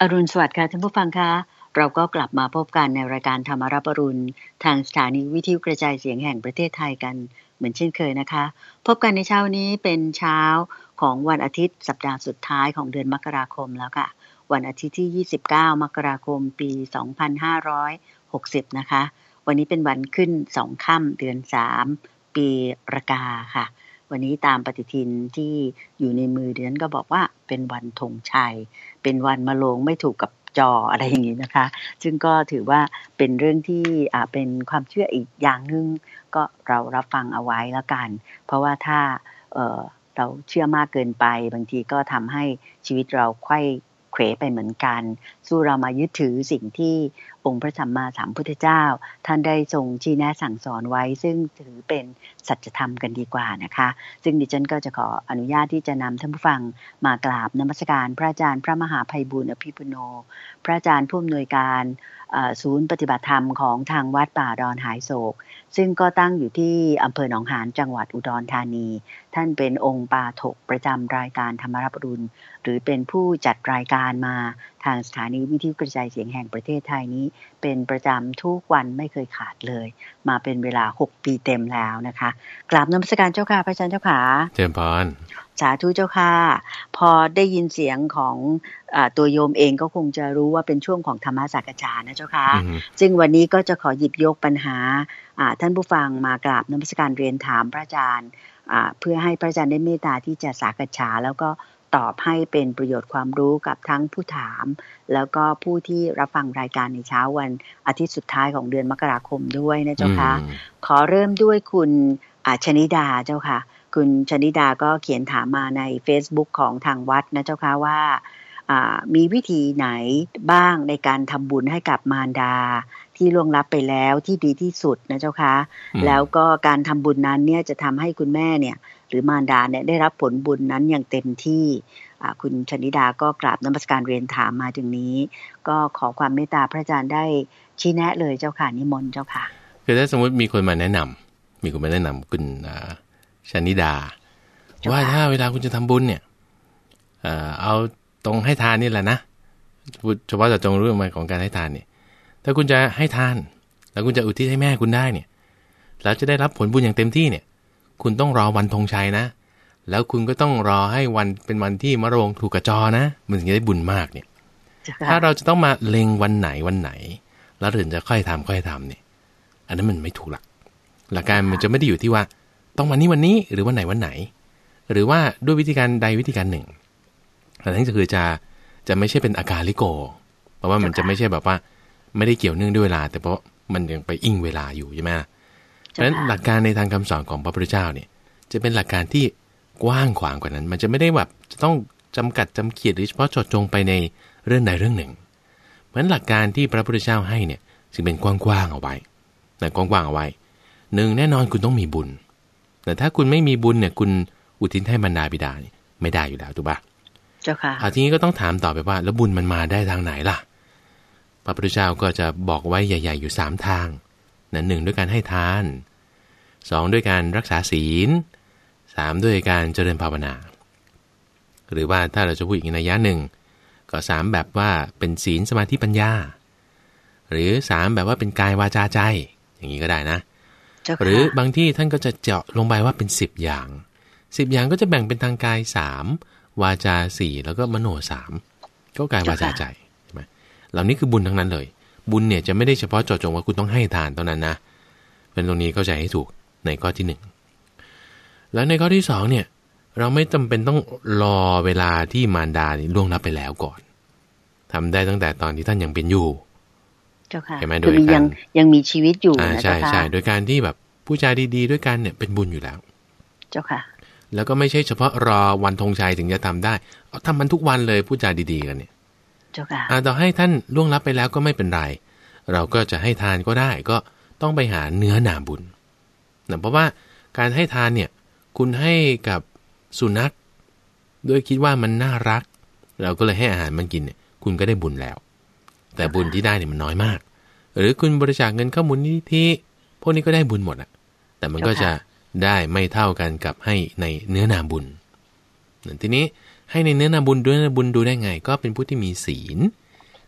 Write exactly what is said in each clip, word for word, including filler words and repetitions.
อรุณสวัสดิ์ค่ะท่านผู้ฟังคะเราก็กลับมาพบกันในรายการธรรมรับอรุณทางสถานีวิทยุกระจายเสียงแห่งประเทศไทยกันเหมือนเช่นเคยนะคะพบกันในเช้านี้เป็นเช้าของวันอาทิตย์สัปดาห์สุดท้ายของเดือนมกราคมแล้วค่ะวันอาทิตย์ที่ยี่สิบเก้ามกราคมปีสองพันห้าร้อยหกสิบนะคะวันนี้เป็นวันขึ้นสองค่ำเดือนสามปีรากาค่ะวันนี้ตามปฏิทินที่อยู่ในมือดิฉันก็บอกว่าเป็นวันธงชัยเป็นวันมะโรงไม่ถูกกับจออะไรอย่างนี้นะคะซึ่งก็ถือว่าเป็นเรื่องที่อ่าเป็นความเชื่ออีกอย่างนึงก็เรารับฟังเอาไว้แล้วกันเพราะว่าถ้าเอ่อเราเชื่อมากเกินไปบางทีก็ทำให้ชีวิตเราไขว้เขวไปเหมือนกันสู้เรามายึดถือสิ่งที่องค์พระสัมมาสัมพุทธเจ้าท่านได้ทรงชี้แนะสั่งสอนไว้ซึ่งถือเป็นสัจธรรมกันดีกว่านะคะซึ่งดิฉันก็จะขออนุญาตที่จะนำท่านผู้ฟังมากราบนมัสการพระอาจารย์พระมหาไพบูลย์อภิปุโนพระอาจารย์ผู้อำนวยการศูนย์ปฏิบัติธรรมของทางวัดป่าดอนหายโศกซึ่งก็ตั้งอยู่ที่อำเภอหนองหานจังหวัดอุดรธานีท่านเป็นองค์ปาฐกประจำรายการธรรมรับอรุณหรือเป็นผู้จัดรายการมาทางสถานีวิทยุกระจายเสียงแห่งประเทศไทยนี้เป็นประจำทุกวันไม่เคยขาดเลยมาเป็นเวลาหกปีเต็มแล้วนะคะกราบนมัสการเจ้าค่ะพระอาจารย์เจ้าค่ะเจริญพรสาธุเจ้าค่ะพอได้ยินเสียงของอ่าตัวโยมเองก็คงจะรู้ว่าเป็นช่วงของธรรมสักจานะเจ้าค่ะซึ่งวันนี้ก็จะขอหยิบยกปัญหาอ่าท่านผู้ฟังมากราบนมัสการเรียนถามพระอาจารย์อ่าเพื่อให้พระอาจารย์ได้เมตตาที่จะสักษาแล้วก็ตอบให้เป็นประโยชน์ความรู้กับทั้งผู้ถามแล้วก็ผู้ที่รับฟังรายการในเช้าวันอาทิตย์สุดท้ายของเดือนมกราคมด้วยนะเจ้าค่ะขอเริ่มด้วยคุณอ่าชนิดาเจ้าค่ะคุณชนิดาก็เขียนถามมาใน Facebook ของทางวัดนะเจ้าค่ะว่ามีวิธีไหนบ้างในการทำบุญให้กับมารดาที่ล่วงลับไปแล้วที่ดีที่สุดนะเจ้าค่ะแล้วก็การทำบุญนั้นเนี่ยจะทำให้คุณแม่เนี่ยหรือมารดาเนี่ยได้รับผลบุญนั้นอย่างเต็มที่คุณชนิดาก็กราบนมัสการเรียนถามมาถึงนี้ก็ขอความเมตตาพระอาจารย์ได้ชี้แนะเลยเจ้าค่ะนิมนต์เจ้าค่ะคือถ้าสมมติมีคนมาแนะนำมีคนมาแนะนำคุณชนิดาว่าถ้าเวลาคุณจะทำบุญเนี่ยเอ่อเอาตรงให้ทานนี่แหละนะเฉพาะแต่จงเรื่องของการให้ทานเนี่ยถ้าคุณจะให้ทานแล้วคุณจะอุทิศให้แม่คุณได้เนี่ยแล้วจะได้รับผลบุญอย่างเต็มที่เนี่ยคุณต้องรอวันธงชัยนะแล้วคุณก็ต้องรอให้วันเป็นวันที่มะโรงถูกกระจอนะมันถึงจะได้บุญมากเนี่ยถ้าเราจะต้องมาเล็งวันไหนวันไหนแล้วถึงจะค่อยทำค่อยทำเนี่ยอันนั้นมันไม่ถูกหลักหลักการมันจะไม่ได้อยู่ที่ว่าต้องวันนี้วันนี้หรือวันไหนวันไหนหรือว่าด้วยวิธีการใดวิธีการหนึ่งอันนั้นก็คือจะจะไม่ใช่เป็นอาการลิโกเพราะว่ามันจะไม่ใช่แบบว่าไม่ได้เกี่ยวเนื่องด้วยเวลาแต่เพราะมันยังไปอิงเวลาอยู่ใช่ไหมเพราะฉะนั้นหลักการในทางคำสอนของพระพุทธเจ้าเนี่ยจะเป็นหลักการที่กว้างขวางกว่านั้นมันจะไม่ได้แบบจะต้องจำกัดจำเขียดหรือเฉพาะเจาะจงไปในเรื่องใดเรื่องหนึ่งเพราะฉะนั้นหลักการที่พระพุทธเจ้าให้เนี่ยจึงเป็นกว้างๆเอาไว้แต่กว้างๆเอาไว้หนึ่งแน่นอนคุณต้องมีบุญแต่ถ้าคุณไม่มีบุญเนี่ยคุณอุทิศให้บรรดาบิดาไม่ได้อยู่แล้วถูกปะเจ้าค่ะทีนี้ก็ต้องถามต่อไปว่าแล้วบุญมันมาได้ทางไหนล่ะพระพุทธเจ้าก็จะบอกไว้ใหญ่ๆอยู่สามทางนั่นหนึ่งด้วยการให้ทานสองด้วยการรักษาศีลสามด้วยการเจริญภาวนาหรือว่าถ้าเราจะพูดอีกนัยยะหนึ่งก็สามแบบว่าเป็นศีลสมาธิปัญญาหรือสามแบบว่าเป็นกายวาจาใจอย่างนี้ก็ได้นะหรือบางที่ท่านก็จะเจาะลงไปว่าเป็นสิบอย่างสิบอย่างก็จะแบ่งเป็นทางกายสามวาจาสี่แล้วก็มโนสามก็กายวาจาใจใช่ไหมเหล่านี้คือบุญทั้งนั้นเลยบุญเนี่ยจะไม่ได้เฉพาะเจาะจงว่าคุณต้องให้ทานเท่านั้นนะเป็นตรงนี้เข้าใจให้ถูกในข้อที่หนึ่งแล้วในข้อที่สองเนี่ยเราไม่จำเป็นต้องรอเวลาที่มารดาล่วงลับไปแล้วก่อนทำได้ตั้งแต่ตอนที่ท่านยังเป็นอยู่เจ้าค่ะคือยังยังมีชีวิตอยู่นะเจ้าค่ะใช่ใช่โดยการที่แบบผู้จาดีๆด้วยกันเนี่ยเป็นบุญอยู่แล้วเจ้าค่ะแล้วก็ไม่ใช่เฉพาะรอวันธงชัยถึงจะทำได้เอาทำมันทุกวันเลยผู้จาดีๆกันเนี่ยเจ้าค่ะต่อให้ท่านล่วงลับไปแล้วก็ไม่เป็นไรเราก็จะให้ทานก็ได้ก็ต้องไปหาเนื้อนาบุญนะเพราะว่าการให้ทานเนี่ยคุณให้กับสุนัขโดยคิดว่ามันน่ารักเราก็เลยให้อาหารมันกินเนี่ยคุณก็ได้บุญแล้วแต่บุญที่ได้เนี่ยมันน้อยมากหรือคุณบริจาคเงินเข้ามูลนิธิพวกนี้ก็ได้บุญหมดอ่ะแต่มันก็จะได้ไม่เท่ากันกับให้ในเนื้อนาบุญทีนี้ให้ในเนื้อนาบุญด้วยนาบุญดูได้ไงก็เป็นผู้ที่มีศีล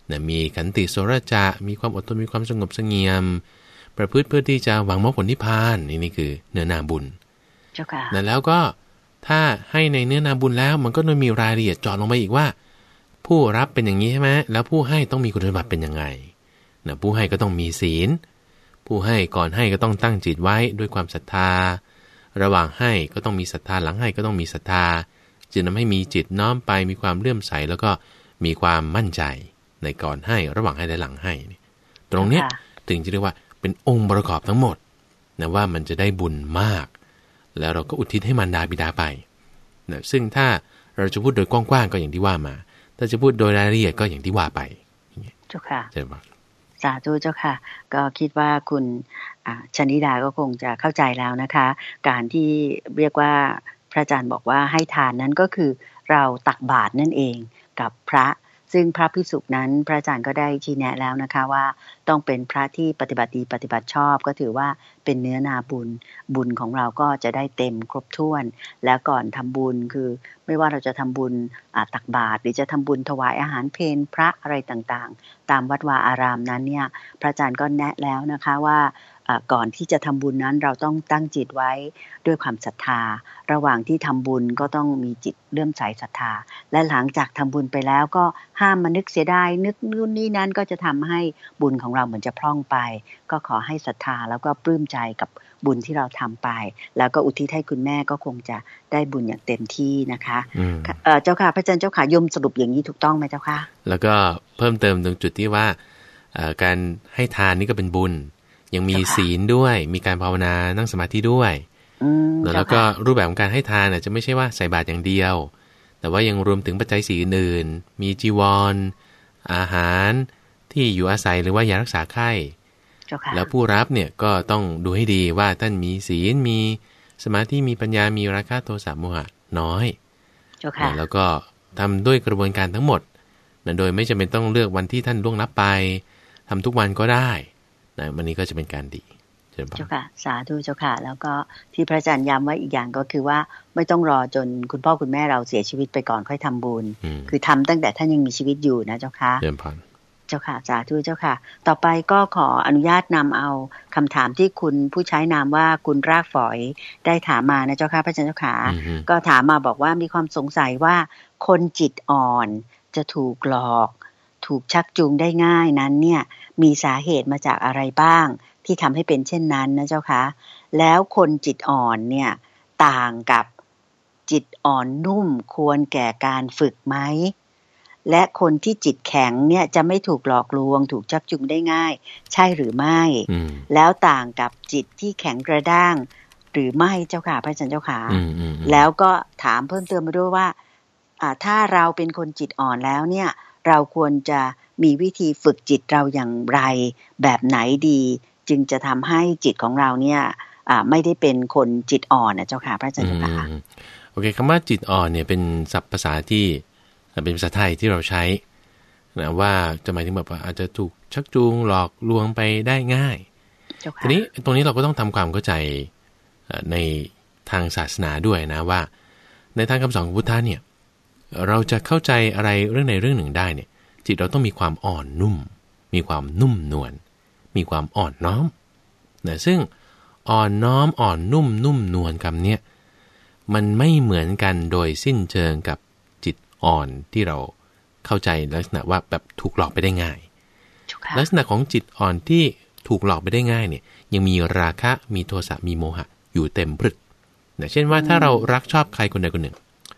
นะมีขันติโสรจะมีความอดทนมีความสงบเสงี่ยมประพฤติเพื่อที่จะหวังมรรคผลนิพพานนี่นี่คือเนื้อนาบุญเจ้าค่ะนะแล้วก็ถ้าให้ในเนื้อนาบุญแล้วมันก็ต้องมีรายละเอียดเจาะลงไปอีกว่าผู้รับเป็นอย่างนี้ใช่ไหมแล้วผู้ให้ต้องมีคุณสมบัติเป็นยังไงนะผู้ให้ก็ต้องมีศีลผู้ให้ก่อนให้ก็ต้องตั้งจิตไว้ด้วยความศรัทธาระหว่างให้ก็ต้องมีศรัทธาหลังให้ก็ต้องมีศรัทธาจึงทำให้มีจิตน้อมไปมีความเลื่อมใสแล้วก็มีความมั่นใจในก่อนให้ระหว่างให้และหลังให้ตรงเนี้ยถึงจะเรียกว่าเป็นองค์ประกอบทั้งหมดนะว่ามันจะได้บุญมากแล้วเราก็อุทิศให้มารดาบิดาไปนะซึ่งถ้าเราจะพูดโดยกว้างๆก็อย่างที่ว่ามาถ้าจะพูดโดยรายละเอียดก็อย่างที่ว่าไปเจ้าค่ะใช่ไหมสาธุเจ้าค่ะก็คิดว่าคุณชนิดาก็คงจะเข้าใจแล้วนะคะการที่เรียกว่าพระอาจารย์บอกว่าให้ทานนั้นก็คือเราตักบาตรนั่นเองกับพระซึ่งพระภิกษุนั้นพระอาจารย์ก็ได้ชี้แนะแล้วนะคะว่าต้องเป็นพระที่ปฏิบัติดีปฏิบัติชอบก็ถือว่าเป็นเนื้อนาบุญบุญของเราก็จะได้เต็มครบถ้วนแล้วก่อนทำบุญคือไม่ว่าเราจะทำบุญตักบาตรหรือจะทำบุญถวายอาหารเพลพระอะไรต่างๆตามวัดวาอารามนั้นเนี่ยพระอาจารย์ก็แนะแล้วนะคะว่าก่อนที่จะทำบุญนั้นเราต้องตั้งจิตไว้ด้วยความศรัทธาระหว่างที่ทำบุญก็ต้องมีจิตเลื่อมใสศรัทธาและหลังจากทำบุญไปแล้วก็ห้ามมานึกเสียดายนึกนู่นนี่นั้นก็จะทำให้บุญของเราเหมือนจะพร่องไปก็ขอให้ศรัทธาแล้วก็ปลื้มใจกับบุญที่เราทำไปแล้วก็อุทิศให้คุณแม่ก็คงจะได้บุญอย่างเต็มที่นะคะเจ้าค่ะพระอาจารย์เจ้าค่ะยมสรุปอย่างนี้ถูกต้องไหมเจ้าค่ะแล้วก็เพิ่มเติมตรงจุดที่ว่าการให้ทานนี่ก็เป็นบุญยังมีศีลด้วยมีการภาวนานั่งสมาธิด้วยแล้วก็รูปแบบของการให้ทานอาจจะไม่ใช่ว่าใส่บาตรอย่างเดียวแต่ว่ายังรวมถึงปัจจัยสี่อื่นๆมีจีวรอาหารที่อยู่อาศัยหรือว่ายารักษาไข้แล้วผู้รับเนี่ยก็ต้องดูให้ดีว่าท่านมีศีลมีสมาธิมีปัญญามีราคะโทสะโมหะน้อยแล้วก็ทำด้วยกระบวนการทั้งหมดโดยไม่จำเป็นต้องเลือกวันที่ท่านล่วงลับไปทำทุกวันก็ได้นะวันนี้ก็จะเป็นการดีเจ้าค่ะสาธุเจ้าค่ะแล้วก็ที่พระอาจารย์ย้ำไว้อีกอย่างก็คือว่าไม่ต้องรอจนคุณพ่อคุณแม่เราเสียชีวิตไปก่อนค่อยทำบุญคือทำตั้งแต่ท่านยังมีชีวิตอยู่นะเจ้าค่ะเจ้าค่ะเจ้าค่ะสาธุเจ้าค่ะต่อไปก็ขออนุญาตนำเอาคำถามที่คุณผู้ใช้นามว่าคุณรากฝอยได้ถามมานะเจ้าค่ะพระอาจารย์เจ้าค่ะก็ถามมาบอกว่ามีความสงสัยว่าคนจิตอ่อนจะถูกหลอกถูกชักจูงได้ง่ายนั้นเนี่ยมีสาเหตุมาจากอะไรบ้างที่ทำให้เป็นเช่นนั้นนะเจ้าคะแล้วคนจิตอ่อนเนี่ยต่างกับจิตอ่อนนุ่มควรแก่การฝึกไหมและคนที่จิตแข็งเนี่ยจะไม่ถูกหลอกลวงถูกชักจูงได้ง่ายใช่หรือไม่แล้วต่างกับจิตที่แข็งกระด้างหรือไม่เจ้าค่ะพระอาจารย์เจ้าค่ะแล้วก็ถามเพิ่มเติมมาด้วยว่าถ้าเราเป็นคนจิตอ่อนแล้วเนี่ยเราควรจะมีวิธีฝึกจิตเราอย่างไรแบบไหนดีจึงจะทำให้จิตของเราเนี่ยไม่ได้เป็นคนจิตอ่อนนะเจ้าค่ะพระอาจารย์เจ้าค่ะโอเคคำว่าจิตอ่อนเนี่ยเป็นศัพท์ภาษาที่เป็นภาษาไทยที่เราใช้นะว่าจะหมายถึงแบบว่าอาจจะถูกชักจูงหลอกลวงไปได้ง่ายทีนี้ตรงนี้เราก็ต้องทำความเข้าใจในทางศาสนาด้วยนะว่าในทางคำสอนของพุทธะเนี่ยเราจะเข้าใจอะไรเรื่องในเรื่องหนึ่งได้เนี่ยจิตเราต้องมีความอ่อนนุ่มมีความนุ่มนวลมีความอ่อนน้อมนะซึ่งอ่อนน้อมอ่อนนุ่มนุ่มนวลคำเนี้ยมันไม่เหมือนกันโดยสิ้นเชิงกับจิตอ่อนที่เราเข้าใจลักษณะว่าแบบถูกหลอกไปได้ง่ายลักษณะของจิตอ่อนที่ถูกหลอกไปได้ง่ายเนี่ยยังมีราคะมีโทสะมีโมหะอยู่เต็มพรึกนะเช่นว่าถ้าเรารักชอบใครคนใดคนหนึ่ง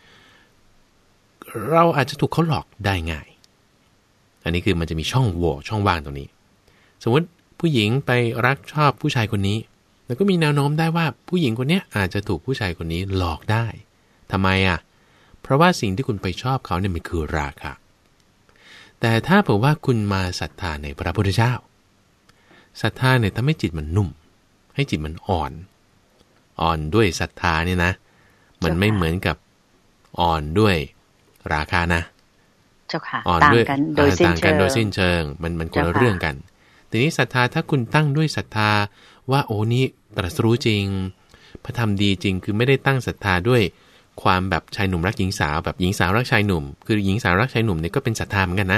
เราอาจจะถูกเขาหลอกได้ง่ายอันนี้คือมันจะมีช่องโหว่ช่องว่างตรงนี้สมมติผู้หญิงไปรักชอบผู้ชายคนนี้แล้วก็มีแนวโน้มได้ว่าผู้หญิงคนนี้อาจจะถูกผู้ชายคนนี้หลอกได้ทำไมอ่ะเพราะว่าสิ่งที่คุณไปชอบเขาเนี่ยมันคือราคะแต่ถ้าเผื่อว่าคุณมาศรัทธาในพระพุทธเจ้าศรัทธาเนี่ยทำให้จิตมันนุ่มให้จิตมันอ่อนอ่อนด้วยศรัทธาเนี่ยนะมันไม่เหมือนกับอ่อนด้วยราคะนะเจ้าค่ะต่างกันโดยสิ้นเชิงโดยสิ้นเชิงมันมันคนละเรื่องกันทีนี้ศรัทธาถ้าคุณตั้งด้วยศรัทธาว่าโอ้นี่ตรัสรู้จริงพระธรรมดีจริงคือไม่ได้ตั้งศรัทธาด้วยความแบบชายหนุ่มรักหญิงสาวแบบหญิงสาวรักชายหนุ่มคือหญิงสาวรักชายหนุ่มเนี่ยก็เป็นศรัทธาเหมือนกันนะ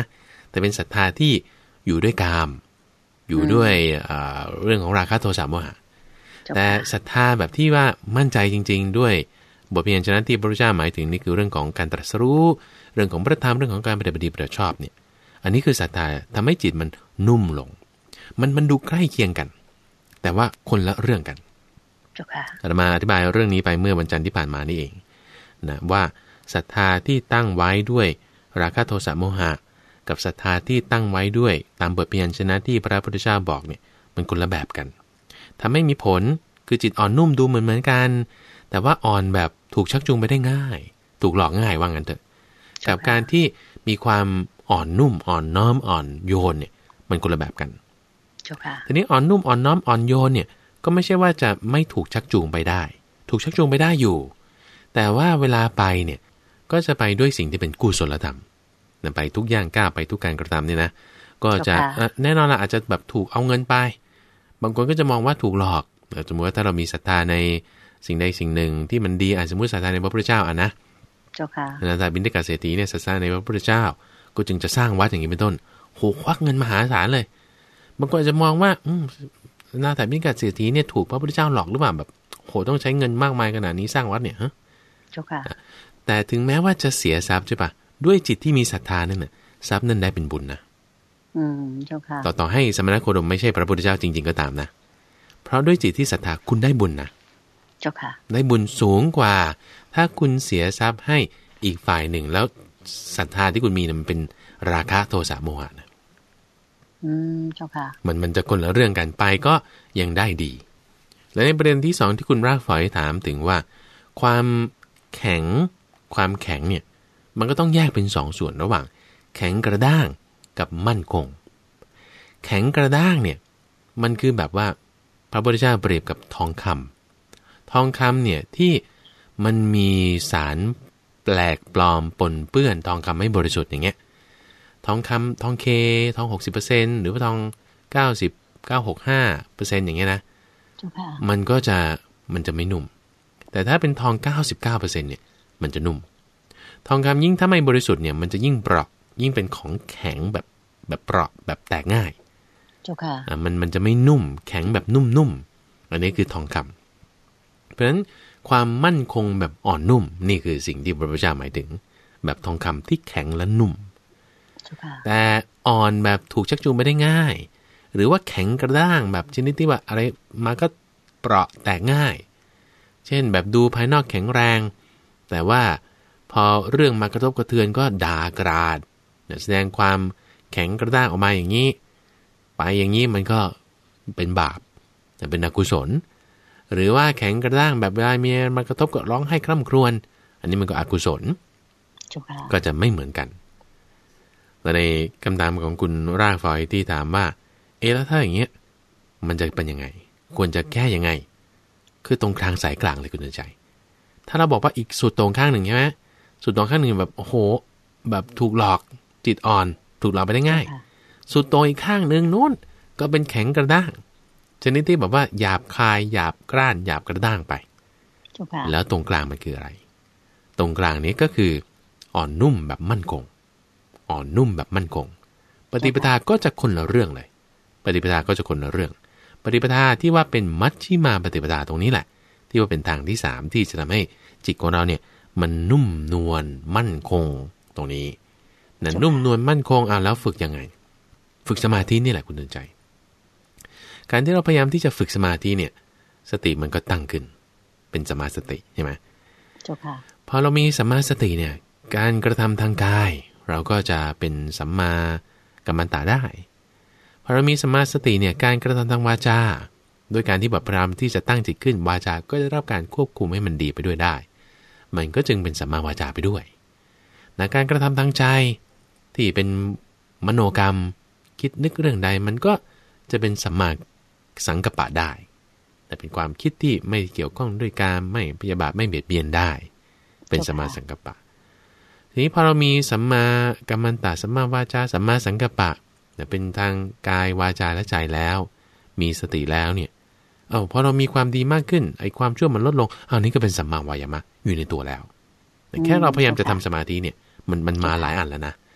แต่เป็นศรัทธาที่อยู่ด้วยกามอยู่ด้วยเรื่องของราคะโทสะโมหะแต่ศรัทธาแบบที่ว่ามั่นใจจริงๆด้วยบทเพียรชนะที่พระพุทธเจ้าหมายถึงนี่คือเรื่องของการตรัสรู้เรื่องของพระธรรมเรื่องของการปฏิบัติดีปฏิบัติชอบเนี่ยอันนี้คือศรัทธาทำให้จิตมันนุ่มลงมันมันดูใกล้เคียงกันแต่ว่าคนละเรื่องกันอาตมาอธิบายเรื่องนี้ไปเมื่อวันจันทร์ที่ผ่านมานี่เองนะว่าศรัทธาที่ตั้งไว้ด้วยราคะโทสะโมหะกับศรัทธาที่ตั้งไว้ด้วยตามบทเพียรชนะที่พระพุทธเจ้าบอกเนี่ยมันคนละแบบกันทำให้มีผลคือจิตอ่อนนุ่มดูเหมือนเหมือนกันแต่ว่าอ่อนแบบถูกชักจูงไปได้ง่ายถูกหลอกง่ายว่างั้นเถอะกับการที่มีความอ่อนนุ่มอ่อนน้อมอ่อนโยนเนี่ยมันคนละแบบกันทีนี้อ่อนนุ่มอ่อนน้อมอ่อนโยนเนี่ยก็ไม่ใช่ว่าจะไม่ถูกชักจูงไปได้ถูกชักจูงไปได้อยู่แต่ว่าเวลาไปเนี่ยก็จะไปด้วยสิ่งที่เป็นกุศลธรรมไปทุกอย่างก้าวไปทุกการกระทำเนี่ยนะก็จะแน่นอนละอาจจะแบบถูกเอาเงินไปบางคนก็จะมองว่าถูกหลอกสมมติว่าถ้าเรามีศรัทธาในสิ่งใดสิ่งหนึ่งที่มันดีอาจสมมติศรัทธาในพระพุทธเจ้าอ่ะนะเจ้าค่ะศรัทธาบิณฑิกเศรษฐีเนี่ยศรัทธาในพระพุทธเจ้าก็จึงจะสร้างวัดอย่างนี้เป็นต้นโหควักเงินมหาศาลเลยบางคนอาจจะมองว่าอืมศรัทธาบิณฑิกเศรษฐีเนี่ยถูกพระพุทธเจ้าหลอกหรือเปล่าแบบโหต้องใช้เงินมากมายขนาดนี้สร้างวัดเนี่ยฮะเจ้าค่ะแต่ถึงแม้ว่าจะเสียทรัพย์ใช่ปะด้วยจิตที่มีศรัทธานั่นน่ะทรัพย์นั้นได้เป็นบุญนะอืมเจ้าค่ะต่อต่อให้สมณโคดมไม่ใช่พระพุทธเจ้าจริงๆก็ตามนะเพราะด้วยจิตที่ศรัทธาคุณได้บุญนะเจ้าค่ะได้บุญสูงกว่าถ้าคุณเสียทรัพย์ให้อีกฝ่ายหนึ่งแล้วศรัทธาที่คุณมีมันเป็นราคะโทสะโมหะนะอืมเจ้าค่ะมันมันจะคนละเรื่องกันไปก็ยังได้ดีและในประเด็นที่สองที่คุณรากฝอยถามถึงว่าความแข็งความแข็งเนี่ยมันก็ต้องแยกเป็นสองส่วนระหว่างแข็งกระด้างกับมั่นคงแข็งกระด้างเนี่ยมันคือแบบว่าพระพุทธเจ้าเปรียบกับทองคำทองคำเนี่ยที่มันมีสารแปลกปลอมปนเปื้อนทองคำไม่บริสุทธิ์อย่างเงี้ยทองคำทองเคทอง หกสิบเปอร์เซ็นต์ หรือว่าทองเก้าสิบ เก้า หก ห้าเปอร์เซ็นต์ อย่างเงี้ยนะมันก็จะมันจะไม่นุ่มแต่ถ้าเป็นทอง เก้าสิบเก้าเปอร์เซ็นต์ เนี่ยมันจะนุ่มทองคำยิ่งถ้าไม่บริสุทธิ์เนี่ยมันจะยิ่งเปราะยิ่งเป็นของแข็งแบบแบบเปราะแบบแตกง่ายเจ้าค่ะอ่ามันมันจะไม่นุ่มแข็งแบบนุ่มๆอันนี้คือทองคำเพราะฉะนั้นความมั่นคงแบบอ่อนนุ่มนี่คือสิ่งที่พระพุทธเจ้าหมายถึงแบบทองคำที่แข็งและนุ่มแต่อ่อนแบบถูกชักจูงไปได้ง่ายหรือว่าแข็งกระด้างแบบชนิดที่ว่าอะไรมาก็เปราะแตกง่ายเช่นแบบดูภายนอกแข็งแรงแต่ว่าพอเรื่องมากระทบกระเทือนก็ด่ากราดแสดงความแข็งกระด้างออกมาอย่างนี้ไปอย่างนี้มันก็เป็นบาปแต่เป็นอกุศลหรือว่าแข็งกระด้างแบบเวลาเมียมากระทบก็ร้องให้คร่ำครวญอันนี้มันก็อกุศลก็จะไม่เหมือนกันและในคำถามของคุณรากฝอยที่ถามว่าเอ๊ะแล้วถ้าอย่างเงี้ยมันจะเป็นยังไงควรจะแก้ยังไงคือตรงกลางสายกลางเลยคุณใจถ้าเราบอกว่าอีกสุดตรงข้างหนึ่งใช่ไหมสุดตรงข้างหนึ่งแบบโอ้โหแบบถูกหลอกจิตอ่อนถูกหลอกไปได้ง่ายสุดตรงอีกข้างหนึ่งนู้นก็เป็นแข็งกระด้างชนิดที่แบบว่าหยาบคายหยาบกร้านหยาบกระด้างไปแล้วตรงกลางมันคืออะไรตรงกลางนี้ก็คืออ่อนนุ่มแบบมั่นคงอ่อนนุ่มแบบมั่นคงปฏิปทาก็จะคนละเรื่องเลยปฏิปทาก็จะคนละเรื่องปฏิปทาที่ว่าเป็นมัชฌิมาปฏิปทาตรงนี้แหละที่ว่าเป็นทางที่สามที่จะทำให้จิตของเราเนี่ยมันนุ่มนวลมั่นคงตรงนี้นั่นนุ่มนวลมั่นคงอ่ะแล้วฝึกยังไงฝึกสมาธินี่แหละคุณเตือนใจการที่เราพยายามที่จะฝึกสมาธิเนี่ยสติมันก็ตั้งขึ้นเป็นสัมมาสติใช่ไหมเจ้าค่ะพอเรามีสัมมาสติเนี่ยการกระทำทางกายเราก็จะเป็นสัมมากัมมันตะได้พอเรามีสัมมาสติเนี่ยการกระทำทางวาจาโดยการที่แบบพยายามที่จะตั้งจิตขึ้นวาจาก็จะได้รับการควบคุมให้มันดีไปด้วยได้มันก็จึงเป็นสัมมาวาจาไปด้วยในการกระทำทางใจที่เป็นมโนกรรมคิดนึกเรื่องใดมันก็จะเป็นสัมมาสังกัปปะได้แต่เป็นความคิดที่ไม่เกี่ยวข้องด้วยการไม่พยาบาทไม่เบียดเบียนได้เป็นสัมมาสังกัปปะทีนี้พอเรามีสัมมากัมมันตะสัมมาวาจาสัมมาสังกัปปะเป็นทางกายวาจาและใจแล้วมีสติแล้วเนี่ยเอ้าพอเรามีความดีมากขึ้นไอ้ความชั่วมันลดลงอ้าวนี่ก็เป็นสัมมาวายามะอยู่ในตัวแล้วแต่แค่เราพยายามจะทำสมาธิเนี่ยมันมันมาหลายอันแล้วนะ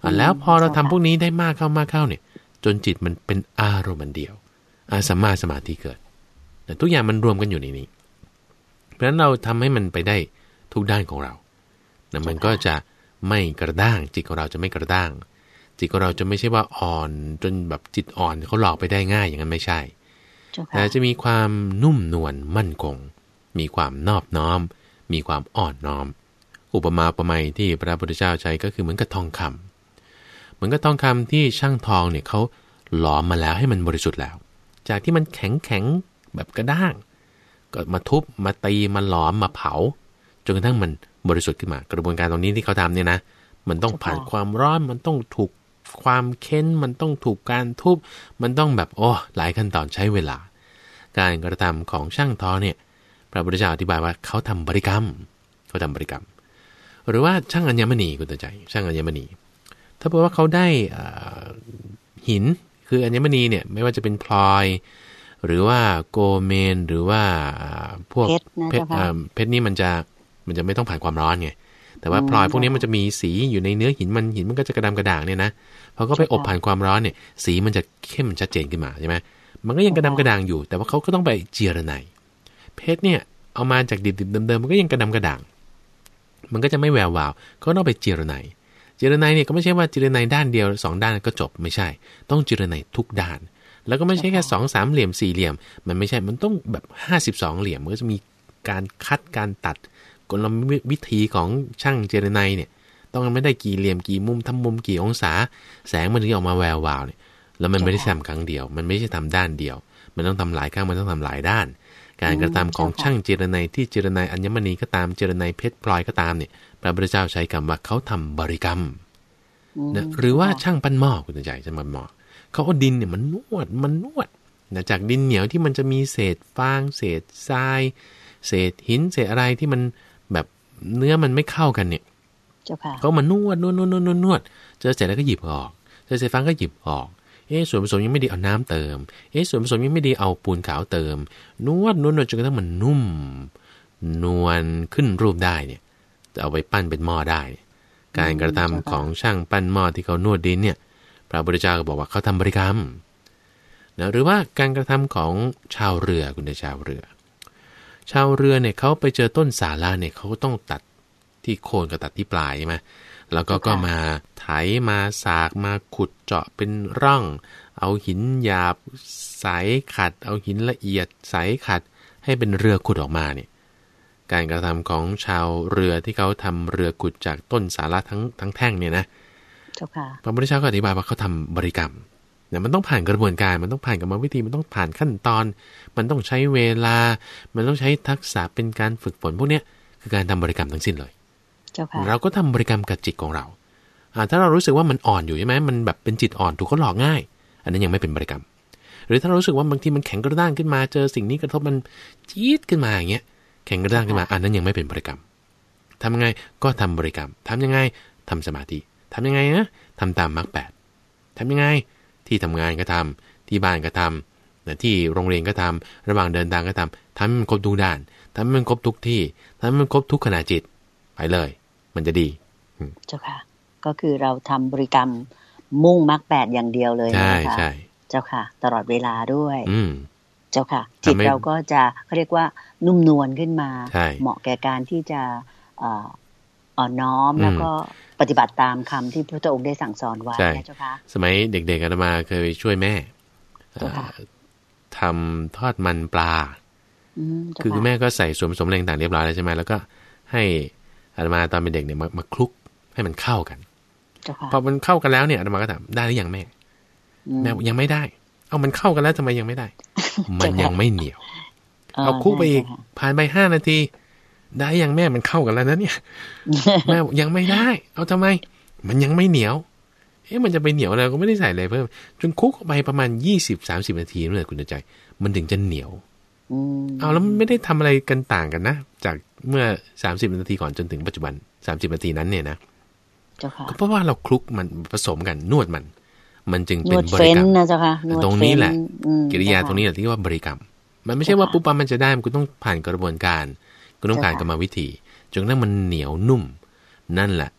อ่ะแล้วพอเราทำพวกนี้ได้มากเข้ามากเข้าเนี่ยจนจิตมันเป็นอารมณ์เดียวอาสัมมาสมาธิเกิดแต่ทุกอย่างมันรวมกันอยู่ในนี้เพราะฉะนั้นเราทำให้มันไปได้ทุกด้านของเรานะมันก็จะไม่กระด้างจิตของเราจะไม่กระด้างจิตของเราจะไม่ใช่ว่าอ่อนจนแบบจิตอ่อนเขาหลอกไปได้ง่ายอย่างนั้นไม่ใช่แต่จะมีความนุ่มนวลมั่นคงมีความนอบน้อมมีความอ่อนน้อมอุปมาอุปไมยที่พระพุทธเจ้าใช้ก็คือเหมือนกับทองคำเหมือนกับทองคำที่ช่างทองเนี่ยเขาหลอมมาแล้วให้มันบริสุทธิ์แล้วจากที่มันแข็งแข็งแบบกระด้างก็มาทุบมาตีมาหลอมมาเผาจนกระทั่งมันบริสุทธิ์ขึ้นมากระบวนการตรงนี้ที่เขาทำเนี่ยนะมันต้องผ่านความร้อนมันต้องถูกความเค้นมันต้องถูกการทุบมันต้องแบบโอ้หลายขั้นตอนใช้เวลาการกระทำของช่างทอเนี่ยพระพุทธเจ้าอธิบายว่าเขาทำบริกรรมเขาทำบริกรรมหรือว่าช่างอัญมณีคุณตาใจช่างอัญมณีถ้าเผื่อว่าเขาได้หินคืออัญมณีเนี่ยไม่ว่าจะเป็นพลอยหรือว่าโกเมนหรือว่าพวกเพชรเพชรนี่มันจะมันจะไม่ต้องผ่านความร้อนไงแต่ว่าพลอยพวกนี้มันจะมีสีอยู่ในเนื้อหินมันหินมันก็จะกระดำกระด่างเนี่ยนะพอก็ไปอบผ่านความร้อนเนี่ยสีมันจะเข้มชัดเจนขึ้นมาใช่ไหมมันก็ยังกระดำกระด่างอยู่แต่ว่าเขาก็ต้องไปเจียระไนเพชรเนี่ยเอามาจากดิบๆเดิมๆมันก็ยังกระดำกระด่างมันก็จะไม่แวววาวก็ต้องไปเจียระไนเจียระไนเนี่ยก็ไม่ใช่ว่าเจียระไนด้านเดียวสองด้านก็จบไม่ใช่ต้องเจียระไนทุกด้านแล้วก็ไม่ใช่แค่สองสามเหลี่ยมสี่เหลี่ยมมันไม่ใช่มันต้องแบบห้าสิบสองเหลี่ยมมันก็จะมีการคัดการตัดกลวิธีของช่างเจรไนเนี่ยต้องไม่ได้กี่เหลี่ยมกี่มุมทำมุมกี่องศาแสงมันถึงออกมาแวววาวเนี่ยแล้วมันไม่ได้ทำครั้งเดียวมันไม่ใช่ทำด้านเดียวมันต้องทำหลายครั้งมันต้องทำหลายด้านการกระทำของช่างเจรไนที่เจรไนอัญมณีก็ตามเจรไนเพชรพลอยก็ตามเนี่ยพระพุทธเจ้าใช้คำว่าเขาทำบริกรรมนะหรือว่าช่างปั้นหม้อคุณใจช่างปั้นหม้อเขาเอาดินเนี่ยมันนวดมันนวดนะจากดินเหนียวที่มันจะมีเศษฟางเศษทรายเศษหินเศษอะไรที่มันแบบเนื้อมันไม่เข้ากันเนี่ยเขามานวดนวดนวดนวดนวดนวดเจอเสร็จแล้วก็หยิบออกเจอเศษฟางก็หยิบออกเอ๊ะส่วนผสมยังไม่ดีเอาน้ำเติมเอ๊ะส่วนผสมยังไม่ดีเอาปูนขาวเติมนวดนวดนวดจนกระทั่งมันนุ่มนวลขึ้นรูปได้เนี่ยจะเอาไปปั้นเป็นหม้อได้การกระทำของช่างปั้นหม้อที่เขานวดดินเนี่ยพระพุทธเจ้าก็บอกว่าเขาทำบริกรรมนะหรือว่าการกระทำของชาวเรือคุณชาวเรือชาวเรือเนี่ยเขาไปเจอต้นสาลาเนี่ยเขาก็ต้องตัดที่โคนกับตัดที่ปลายใช่ไหมแล้วก็ก็มาไถมาสากมาขุดเจาะเป็นร่องเอาหินหยาบใสขัดเอาหินละเอียดใสขัดให้เป็นเรือขุดออกมาเนี่ยการกระทำของชาวเรือที่เขาทำเรือขุดจากต้นสาลาทั้งทั้งแท่งเนี่ยนะพระพุทธเจ้าก็อธิบายว่าเขาทำบริกรรมเนี่ยมันต้องผ่านกระบวนการมันต้องผ่านกรรมวิธีมันต้องผ่านขั้นตอนมันต้องใช้เวลามันต้องใช้ทักษะเป็นการฝึกฝนพวกนี้คือการทำบริกรรมทั้งสิ้นเลยเราก็ทำบริกรรมกับจิตของเราถ้าเรารู้สึกว่ามันอ่อนอยู่ใช่ไหมมันแบบเป็นจิตอ่อนถูกเขาหลอกง่ายอันนั้นยังไม่เป็นบริกรรมหรือถ้าเรารู้สึกว่าบางทีมันแข็งกระด้างขึ้นมาเจอสิ่งนี้กระทบมันจี๊ดขึ้นมาอย่างเงี้ยแข็งกระด้างขึ้นมาอันนั้นยังไม่เป็นบริกรรมทำยังไงก็ทำบริกรรมทำยังไงทำสมาธิทำยังไงนะทำตามมรรคแปดทำยังไงที่ทำงานก็ทำที่บ้านก็ทำที่โรงเรียนก็ทำระหว่างเดินทางก็ทำทำให้มันครบทุกด้านทำให้มันครบทุกที่ทำให้มันครบทุกขณะจิตไปเลยมันจะดีเจ้าค่ะก็คือเราทำบริกรรมมุ่งมรรคแปดอย่างเดียวเลยนะคะใช่เจ้าค่ะตลอดเวลาด้วยเจ้าค่ะจิตเราก็จะเขาเรียกว่านุ่มนวลขึ้นมาเหมาะแก่การที่จะอ่อนน้อมแล้วก็ปฏิบัติตามคำที่พระองค์ได้สั่งสอนไว้นะเจ้าค่ะสมัยเด็กๆอาตมาเคยช่วยแม่ทำทอดมันปลาคือคุณแม่ก็ใส่ส่วนผสมอะไรต่างๆเรียบร้อยแล้วใช่ไหมแล้วก็ให้อาตมาตอนเป็นเด็กเนี่ยมามาคลุกให้มันเข้ากันพอมันเข้ากันแล้วเนี่ยอาตมาก็ถามได้หรือยังแม่แม่ยังไม่ได้เอามันเข้ากันแล้วทำไมยังไม่ได้มันยังไม่เหนียวเอาคลุกไปอีกผ่านไปห้านาทีได้ยังแม่มันเข้ากันแล้วนะเนี่ยแม่ยังไม่ได้เอาทำไมมันยังไม่เหนียวเอ๊ะมันจะไปเหนียวอะไรก็ไม่ได้ใส่อะไรเพิ่มจนคลุกไปประมาณยี่สิบสามสิบนาทีนั่นแหละคุณใจมันถึงจะเหนียวเอาแล้วไม่ได้ทำอะไรกันต่างกันนะจากเมื่อสามสิบนาทีก่อนจนถึงปัจจุบันสามสิบนาทีนั้นเนี่ยนะก็เพราะว่าเราคลุกมันผสมกันนวดมันมันจึงเป็นบริกรรมนะเจ้าค่ะตรงนี้แหละกิริยาตรงนี้แหละที่ว่าบริกรรมมันไม่ใช่ว่าปุ๊บปั๊บมันจะได้มันก็ต้องผ่านกระบวนการก็ต้องผ่านกรรมวิธีจนกระทั่งมันเหนียวนุ่มนั่นแหละพ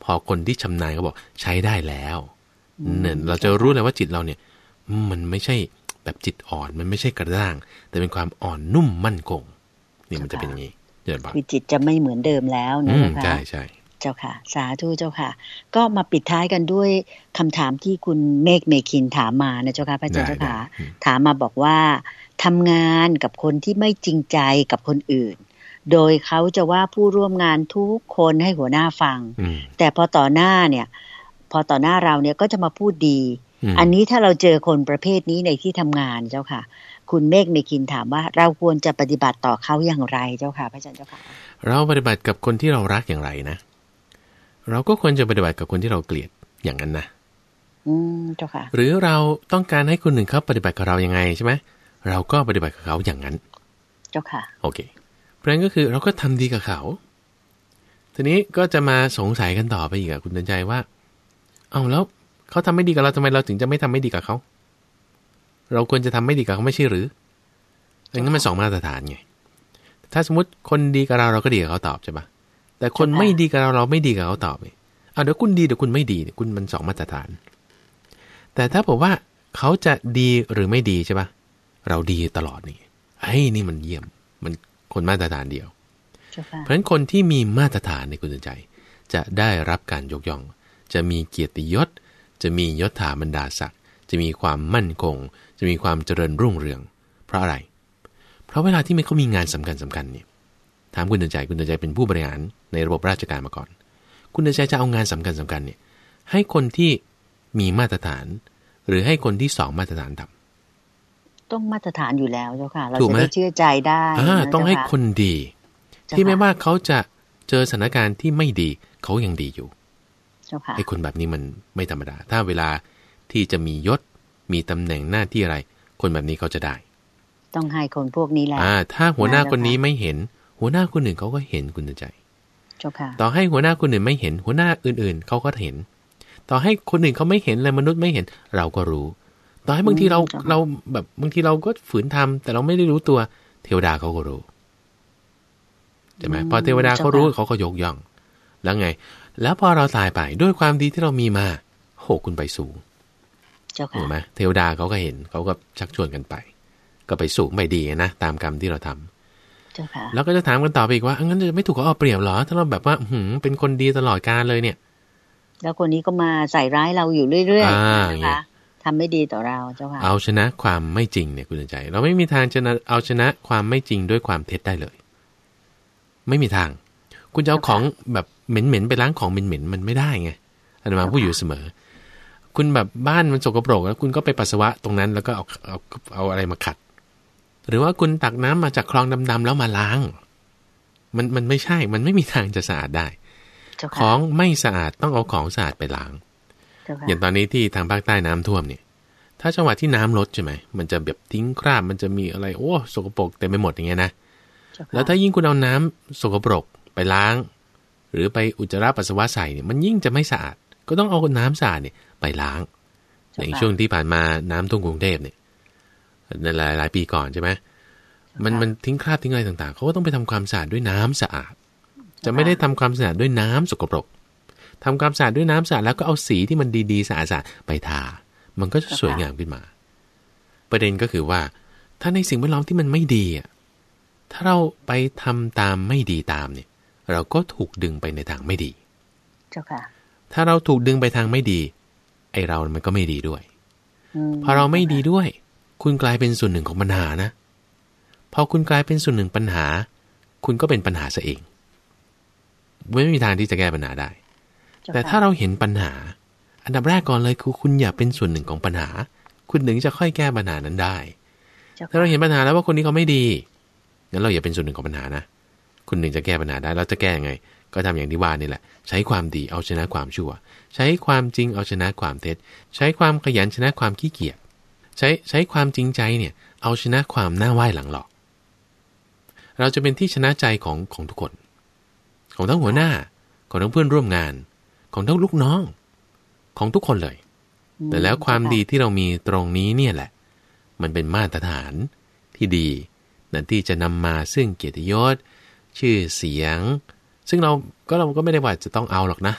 พอคนที่ชำนาญเขาบอกใช้ได้แล้วเนี่ยเราจะรู้เลยว่าจิตเราเนี่ยมันไม่ใช่แบบจิตอ่อนมันไม่ใช่กระด้างแต่เป็นความอ่อนนุ่มมั่นคงนี่มันจะเป็นอย่างนี้เดี๋ยวบอกคือจิตจะไม่เหมือนเดิมแล้วนะคะใช่ใช่เจ้าค่ะสาธุเจ้าค่ะก็มาปิดท้ายกันด้วยคำถามที่คุณเมฆเมคินถามมานะเจ้าค่ะพระอาจารย์เจ้าค่ะถามมาบอกว่าทำงานกับคนที่ไม่จริงใจกับคนอื่นโดยเขาจะว่าผู้ร่วมงานทุกคนให้หัวหน้าฟังแต่พอต่อหน้าเนี่ยพอต่อหน้าเราเนี่ยก็จะมาพูดดีอันนี้ถ้าเราเจอคนประเภทนี้ในที่ทำงานเจ้าค่ะคุณเมฆเมคินถามว่าเราควรจะปฏิบัติต่อเขาอย่างไรเจ้าค่ะพระอาจารย์เจ้าค่ะเราปฏิบัติกับคนที่เรารักอย่างไรนะเราก็ควรจะปฏิบัติกับคนที่เราเกลียดอย่างนั้นนะอืมเจ้าค่ะหรือเราต้องการให้คนหนึ่งเขาปฏิบัติกับเรายังไงใช่ไหมเราก็ปฏิบัติกับเขาอย่างนั้นเจ้าค่ะโอเคเพราะฉะนั้นก็คือเราก็ทำดีกับเขาทีนี้ก็จะมาสงสัยกันต่อไปอีกอะคุณเตือนใจว่าเอ้าแล้วเขาทำไม่ดีกับเราทำไมเราถึงจะไม่ทำไม่ดีกับเขาเราควรจะทำไม่ดีกับเขาไม่ใช่หรือดังนั้นมันสองมาตรฐานไงถ้าสมมติคนดีกับเราเราก็ดีกับเขาตอบใช่ปะแต่คนไม่ดีกับเราเราไม่ดีกับเขาตอบเลยเอาเดี๋ยวคุณดีเดี๋ยวคุณไม่ดีคุณมันสองมาตรฐานแต่ถ้าบอกว่าเขาจะดีหรือไม่ดีใช่ปะเราดีตลอดนี่ไอ้นี่มันเยี่ยมมันคนมาตรฐานเดียวเพราะฉะนั้นคนที่มีมาตรฐานในคุณสนใจจะได้รับการยกย่องจะมีเกียรติยศจะมียศถาบรรดาศักดิ์จะมีความมั่นคงจะมีความเจริญรุ่งเรืองเพราะอะไรเพราะเวลาที่มันเขามีงานสำคัญสำคัญเนี่ยถามคุณเตือนใจคุณเตือนใจเป็นผู้บริหารในระบบราชการมาก่อนคุณเตือนใจจะเอางานสำคัญสำคัญเนี่ยให้คนที่มีมาตรฐานหรือให้คนที่สองมาตรฐานทำต้องมาตรฐานอยู่แล้วเจ้าค่ะเราจะได้เชื่อใจได้ต้องให้คนดีที่ไม่ว่าเขาจะเจอสถานการณ์ที่ไม่ดีเขายังดีอยู่ไอ้คนแบบนี้มันไม่ธรรมดาถ้าเวลาที่จะมียศมีตำแหน่งหน้าที่อะไรคนแบบนี้เขาจะได้ต้องให้คนพวกนี้แหละอ่าถ้าหัวหน้าคนนี้ไม่เห็นหัวหน้าคนอื่นเขาก็เห็นคุณใจต่อให้หัวหน้าคนอื่นไม่เห็นหัวหน้าอื่นๆเขาก็เห็นต่อให้คนอื่นเขาไม่เห็นและมนุษย์ไม่เห็นเราก็รู้ต่อให้บางทีเราเราแบบบางทีเราก็ฝืนทำแต่เราไม่ได้รู้ตัวเทวดาเขาก็รู้ใช่ไหมพอเทวดาเขารู้เขาก็ยกย่องแล้วไงแล้วพอเราตายไปด้วยความดีที่เรามีมาโหคุณไปสูงเห็นไหมเทวดาเขาก็เห็นเขาก็ชักชวนกันไปก็ไปสูงไปดีนะตามกรรมที่เราทำแล้วก็จะถามกันต่อไปอีกว่างั้นจะไม่ถูกเขาเอาเปรียบหรอถ้าเราแบบว่าหืมเป็นคนดีตลอดกาลเลยเนี่ยแล้วคนนี้ก็มาใส่ร้ายเราอยู่เรื่อยๆนะคะทำไม่ดีต่อเราเจ้าค่ะเอาชนะความไม่จริงเนี่ยคุณใจเราไม่มีทางจะเอาชนะความไม่จริงด้วยความเท็จได้เลยไม่มีทางคุณจะเอาของแบบเหม็นๆไปล้างของเหม็นๆมันไม่ได้ไงอาตมาพูดอยู่เสมอคุณแบบบ้านมันสกปรกแล้วคุณก็ไปปัสสาวะตรงนั้นแล้วก็เอาเอาเอาอะไรมาขัดหรือว่าคุณตักน้ำมาจากคลองดำๆแล้วมาล้างมันมันไม่ใช่มันไม่มีทางจะสะอาดได้ของไม่สะอาดต้องเอาของสะอาดไปล้างอย่างตอนนี้ที่ทางภาคใต้น้ำท่วมเนี่ยถ้าจังหวะที่น้ำลดใช่ไหมมันจะแบบทิ้งคราบมันจะมีอะไรโอ้สกปรกเต็มไปหมดอย่างเงี้ยนะแล้วถ้ายิ่งคุณเอาน้ำสกปรกไปล้างหรือไปอุจจาระปัสสาวะใส่เนี่ยมันยิ่งจะไม่สะอาดก็ต้องเอาน้ำสะอาดเนี่ยไปล้างในช่วงที่ผ่านมาน้ำท่วมกรุงเทพเนี่ยในหลายหลายปีก่อนใช่ไหมมันมันทิ้งคราบทิ้งอะไรต่างๆเขาก็ต้องไปทำความสะอาดด้วยน้ำสะอาดจะไม่ได้ทำความสะอาดด้วยน้ำสกปรกทำความสะอาดด้วยน้ำสะอาดแล้วก็เอาสีที่มันดีๆสะอาดๆไปทามันก็จะสวยงามขึ้นมาประเด็นก็คือว่าถ้าในสิ่งแวดล้อมที่มันไม่ดีอ่ะถ้าเราไปทำตามไม่ดีตามเนี่ยเราก็ถูกดึงไปในทางไม่ดีเจ้าค่ะถ้าเราถูกดึงไปทางไม่ดีไอเรามันก็ไม่ดีด้วยพอเราไม่ดีด้วยคุณกลายเป็นส่วนหนึ่งของปัญหานะพอคุณกลายเป็นส่วนหนึ่งปัญหาคุณก็เป็นปัญหาซะเองไม่มีทางที่จะแก้ปัญหาได้แต่ถ้าเราเห็นปัญหาอันดับแรกก่อนเลยคือคุณอย่าเป็นส่วนหนึ่งของปัญหาคุณถึงจะค่อยแก้ปัญหานั้นได้ถ้าเราเห็นปัญหาแล้วว่าคนนี้เขาไม่ดีงั้นเราอย่าเป็นส่วนหนึ่งของปัญหานะคุณถึงจะแก้ปัญหาได้เราจะแก้ยังไงก็ทำอย่างที่ว่านี่แหละใช้ความดีเอาชนะความชั่วใช้ความจริงเอาชนะความเท็จใช้ความขยันชนะความขี้เกียจใช้ใช้ความจริงใจเนี่ยเอาชนะความหน้าไหว้หลังหลอกเราจะเป็นที่ชนะใจของของทุกคนของทั้งหัวหน้าของทั้งเพื่อนร่วมงานของทั้งลูกน้องของทุกคนเลยแต่แล้วความดีที่เรามีตรงนี้เนี่ยแหละมันเป็นมาตรฐานที่ดีนั่นที่จะนำมาซึ่งเกียรติยศชื่อเสียงซึ่งเราก็เราก็ไม่ได้ว่าจะต้องเอาหรอกนะ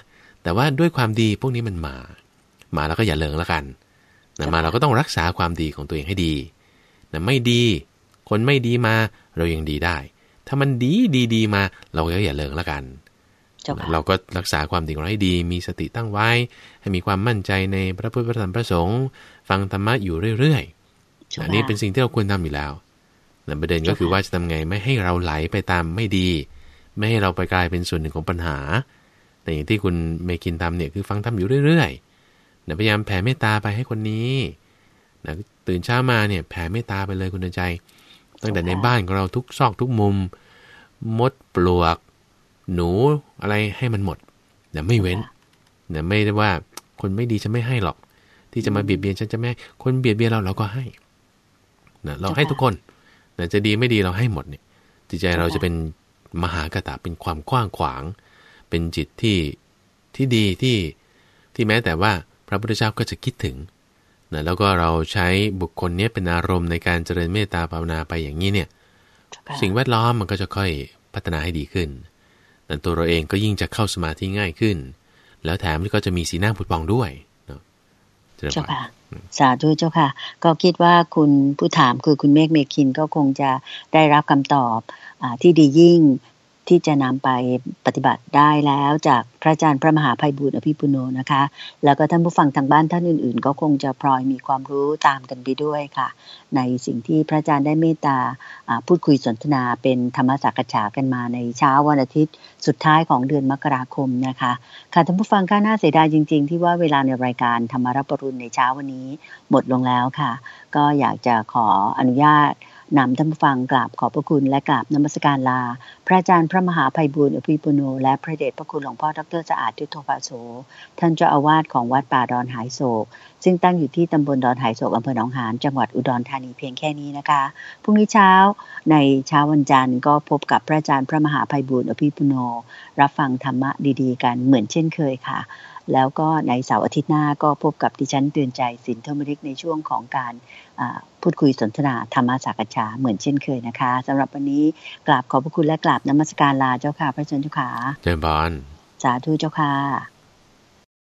แต่ว่าด้วยความดีพวกนี้มันมามาแล้วก็อย่าเลิงแล้วกันนะมาเราก็ต้องรักษาความดีของตัวเองให้ดีนะไม่ดีคนไม่ดีมาเรายังดีได้ถ้ามันดีดีดีมาเราก็อย่าเลิงแล้วกันเราก็รักษาความดีของเราให้ดีมีสติตั้งไว้ให้มีความมั่นใจในพระพุทธพระธรรมพระสงฆ์ฟังธรรมะอยู่เรื่อยๆอันนี้เป็นสิ่งที่เราควรทำอยู่แล้วแต่ประเด็นก็คือว่าจะทำไงไม่ให้เราไหลไปตามไม่ดีไม่ให้เราไปกลายเป็นส่วนหนึ่งของปัญหาแต่อย่างที่คุณเมคินทำเนี่ยคือฟังธรรมอยู่เรื่อยๆพยายามแผ่เมตตาไปให้คนนี้นะตื่นเช้ามาเนี่ยแผ่เมตตาไปเลยคุณใจตั้งแต่ในบ้านของเราทุกซอกทุกมุมมดปลวกหนูอะไรให้มันหมดนะไม่เว้นนะไม่ได้ว่าคนไม่ดีฉันไม่ให้หรอกที่จะมาเบียดเบียนฉันจะไม่คนเบียดเบียนเราเราก็ให้นะเราให้ทุกคนนะจะดีไม่ดีเราให้หมดเนี่ยจิตใจเราจะเป็นมหากตะเป็นความกว้างขวางเป็นจิตที่ที่ดีที่ที่แม้แต่ว่าพระพุทธเจ้าก็จะคิดถึงนะแล้วก็เราใช้บุคคลนี้เป็นอารมณ์ในการเจริญเมตตาภาวนาไปอย่างนี้เนี่ยสิ่งแวดล้อมมันก็จะค่อยพัฒนาให้ดีขึ้นแต่ตัวเราเองก็ยิ่งจะเข้าสมาธิง่ายขึ้นแล้วแถมก็จะมีสีหน้าผุดผ่องด้วยเนาะเจ้าค่ะสาธุเจ้าค่ะก็คิดว่าคุณผู้ถามคือคุณเมฆเมคินก็คงจะได้รับคำตอบอ่าที่ดียิ่งที่จะนำไปปฏิบัติได้แล้วจากพระอาจารย์พระมหาไพบูลย์อภิปุโนนะคะแล้วก็ท่านผู้ฟังทางบ้านท่านอื่นๆก็คงจะพลอยมีความรู้ตามกันไปด้วยค่ะในสิ่งที่พระอาจารย์ได้เมตตาพูดคุยสนทนาเป็นธรรมสักษากันมาในเช้าวันอาทิตย์สุดท้ายของเดือนมกราคมนะคะค่ะท่านผู้ฟังก็น่าเสียดายจริงๆที่ว่าเวลาในรายการธรรมรับปรุณในเช้าวันนี้หมดลงแล้วค่ะก็อยากจะขออนุญาตนำท่านผู้ฟังกราบขอบพระคุณและกราบนมัสการลาพระอาจารย์พระมหาไพบูลย์อภิปุโนและพระเดชพระคุณหลวงพ่อดร.สะอาดทิโตภาโสท่านเจ้าอาวาสของวัดป่าดอนหายโศกซึ่งตั้งอยู่ที่ตำบลดอนหายโศกอำเภอหนองหานจังหวัดอุดรธานีเพียงแค่นี้นะคะพรุ่งนี้เช้าในเช้าวันจันทร์ก็พบกับพระอาจารย์พระมหาไพบูลย์อภิปุโนรับฟังธรรมะดีๆกันเหมือนเช่นเคยค่ะแล้วก็ในเสาร์อาทิตย์หน้าก็พบกับดิฉันเตือนใจสินเทอมริกในช่วงของการพูดคุยสนทนาธรรมสักษาเหมือนเช่นเคยนะคะสำหรับวันนี้กราบขอบพระคุณและกราบนมัสการลาเจ้าค่ะพระอาจารย์เจ้าค่ะเจริญพรสาธุเจ้าค่ะ